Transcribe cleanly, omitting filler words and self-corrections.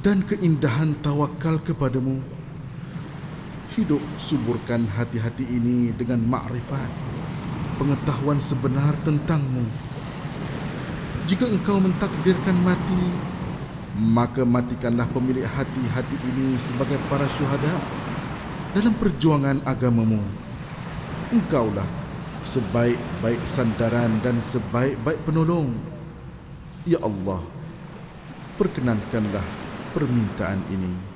dan keindahan tawakal kepadamu. Hidup suburkan hati-hati ini dengan makrifat, pengetahuan sebenar tentangmu. Jika engkau mentakdirkan mati, maka matikanlah pemilik hati-hati ini sebagai para syuhada dalam perjuangan agamamu. Engkaulah sebaik-baik sandaran dan sebaik-baik penolong. Ya Allah, perkenankanlah permintaan ini.